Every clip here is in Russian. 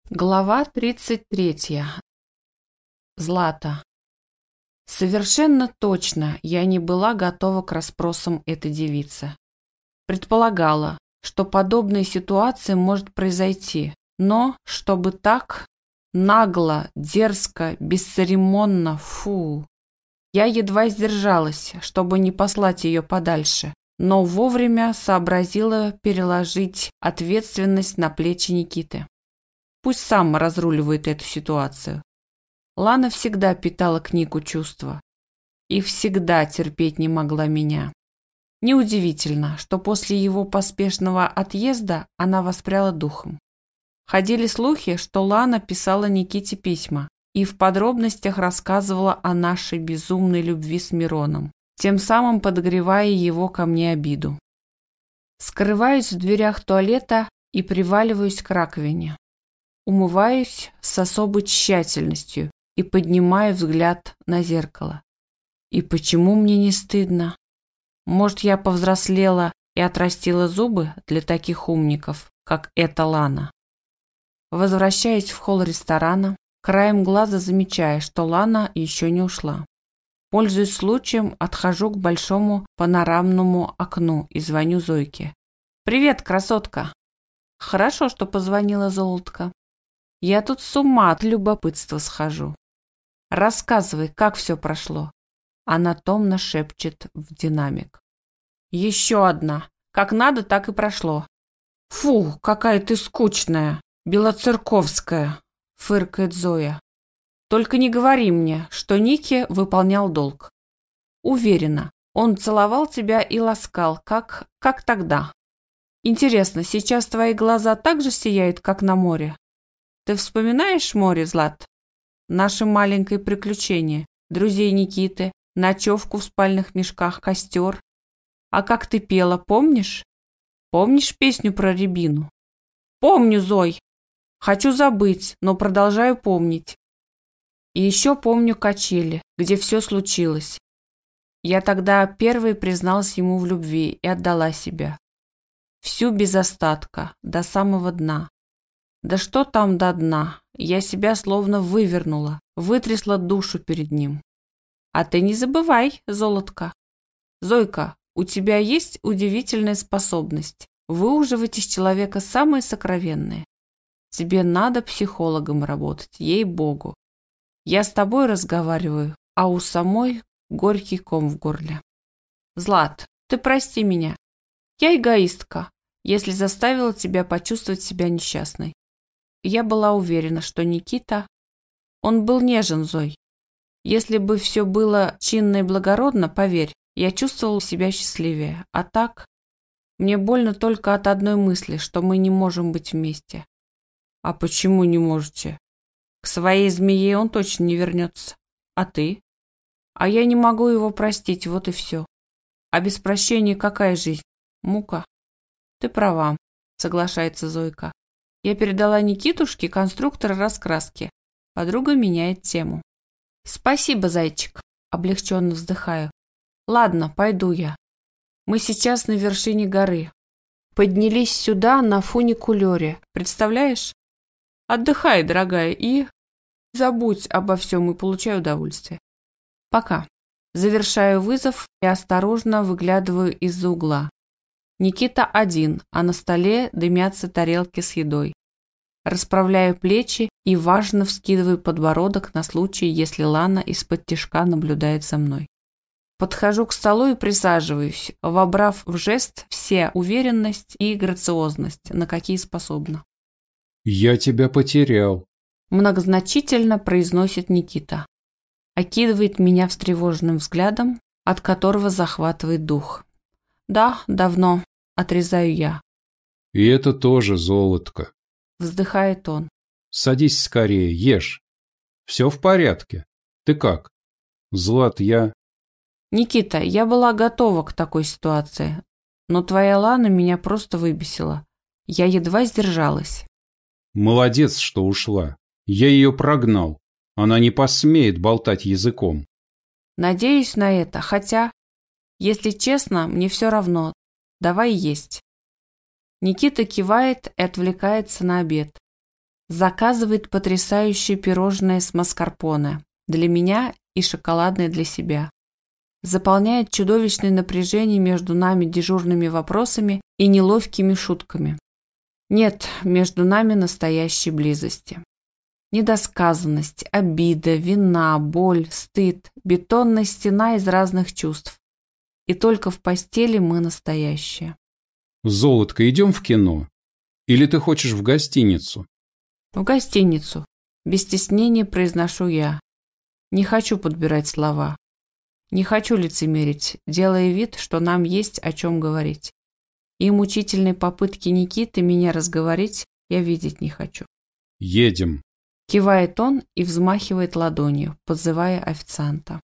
Глава 33. Злата. Совершенно точно я не была готова к расспросам этой девицы. Предполагала, что подобная ситуация может произойти, но чтобы так нагло, дерзко, бесцеремонно, фу. Я едва сдержалась, чтобы не послать ее подальше, но вовремя сообразила переложить ответственность на плечи Никиты. Пусть сам разруливает эту ситуацию. Лана всегда питала к Нику чувства и всегда терпеть не могла меня. Неудивительно, что после его поспешного отъезда она воспряла духом. Ходили слухи, что Лана писала Никите письма и в подробностях рассказывала о нашей безумной любви с Мироном, тем самым подогревая его ко мне обиду. Скрываюсь в дверях туалета и приваливаюсь к раковине. Умываюсь с особой тщательностью и поднимаю взгляд на зеркало. И почему мне не стыдно? Может, я повзрослела и отрастила зубы для таких умников, как эта Лана? Возвращаюсь в холл ресторана, краем глаза замечая, что Лана еще не ушла. Пользуясь случаем, отхожу к большому панорамному окну и звоню Зойке. «Привет, красотка!» «Хорошо, что позвонила, золотко. Я тут с ума от любопытства схожу. Рассказывай, как все прошло». Она томно шепчет в динамик. «Еще одна. Как надо, так и прошло». «Фу, какая ты скучная, белоцерковская», — фыркает Зоя. «Только не говори мне, что Ники выполнял долг. Уверена, он целовал тебя и ласкал, как тогда. Интересно, сейчас твои глаза так же сияют, как на море? Ты вспоминаешь море, Злат? Наше маленькое приключение, друзей Никиты, ночевку в спальных мешках, костер. А как ты пела, помнишь? Помнишь песню про рябину?» «Помню, Зой. Хочу забыть, но продолжаю помнить. И еще помню качели, где все случилось. Я тогда первой призналась ему в любви и отдала себя. Всю без остатка, до самого дна. Да что там до дна, я себя словно вывернула, вытрясла душу перед ним. А ты не забывай, золотко. Зойка, у тебя есть удивительная способность выуживать из человека самое сокровенное. Тебе надо психологом работать, ей-богу. Я с тобой разговариваю, а у самой горький ком в горле. Злат, ты прости меня. Я эгоистка, если заставила тебя почувствовать себя несчастной. Я была уверена, что Никита... Он был нежен, Зой. Если бы все было чинно и благородно, поверь, я чувствовала себя счастливее. А так, мне больно только от одной мысли, что мы не можем быть вместе. А почему не можете? К своей змее он точно не вернется. А ты? А я не могу его простить, вот и все. А без прощения какая жизнь? Мука. Ты права, соглашается Зойка. Я передала Никитушке конструктор раскраски. Подруга меняет тему. Спасибо, зайчик. Облегченно вздыхаю. Ладно, пойду я. Мы сейчас на вершине горы. Поднялись сюда на фуникулере. Представляешь? Отдыхай, дорогая, и... Забудь обо всем и получай удовольствие. Пока. Завершаю вызов и осторожно выглядываю из-за угла. Никита один, а на столе дымятся тарелки с едой. Расправляю плечи и важно вскидываю подбородок на случай, если Лана из-под тишка наблюдает за мной. Подхожу к столу и присаживаюсь, вобрав в жест все уверенность и грациозность, на какие способна. «Я тебя потерял», — многозначительно произносит Никита. Окидывает меня встревоженным взглядом, от которого захватывает дух. «Да, давно», — отрезаю я. «И это тоже золотко», — вздыхает он. «Садись скорее, ешь. Все в порядке. Ты как? Злат, я...» «Никита, я была готова к такой ситуации, но твоя Лана меня просто выбесила. Я едва сдержалась». «Молодец, что ушла. Я ее прогнал. Она не посмеет болтать языком». «Надеюсь на это, хотя, если честно, мне все равно. Давай есть». Никита кивает и отвлекается на обед. Заказывает потрясающее пирожное с маскарпоне для меня и шоколадное для себя. Заполняет чудовищное напряжение между нами дежурными вопросами и неловкими шутками. Нет между нами настоящей близости. Недосказанность, обида, вина, боль, стыд, бетонная стена из разных чувств. И только в постели мы настоящие. Золотко, идем в кино? Или ты хочешь в гостиницу? В гостиницу. Без стеснения произношу я. Не хочу подбирать слова. Не хочу лицемерить, делая вид, что нам есть о чем говорить. И мучительные попытки Никиты меня разговорить я видеть не хочу. Едем. Кивает он и взмахивает ладонью, подзывая официанта.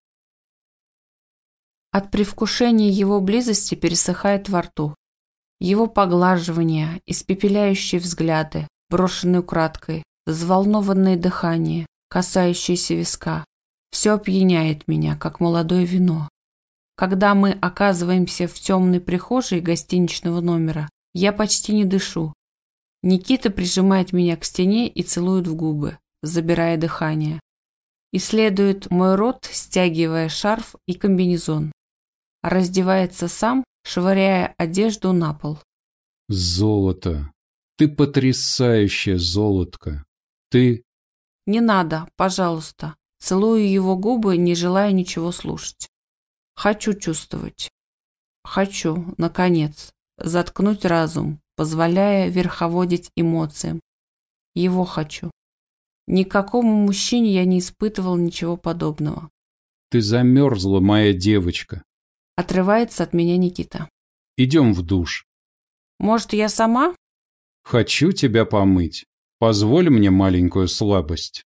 От предвкушения его близости пересыхает во рту. Его поглаживания, испепеляющие взгляды, брошенные украдкой, взволнованное дыхание, касающееся виска. Все опьяняет меня, как молодое вино. Когда мы оказываемся в темной прихожей гостиничного номера, я почти не дышу. Никита прижимает меня к стене и целует в губы, забирая дыхание. Исследует мой рот, стягивая шарф и комбинезон. Раздевается сам, швыряя одежду на пол. Золото. Ты потрясающая, золотко. Ты... Не надо, пожалуйста. Целую его губы, не желая ничего слушать. Хочу чувствовать. Хочу, наконец, заткнуть разум, позволяя верховодить эмоциям. Его хочу. Никакому мужчине я не испытывал ничего подобного. Ты замерзла, моя девочка. Отрывается от меня Никита. Идем в душ. Может, я сама? Хочу тебя помыть. Позволь мне маленькую слабость.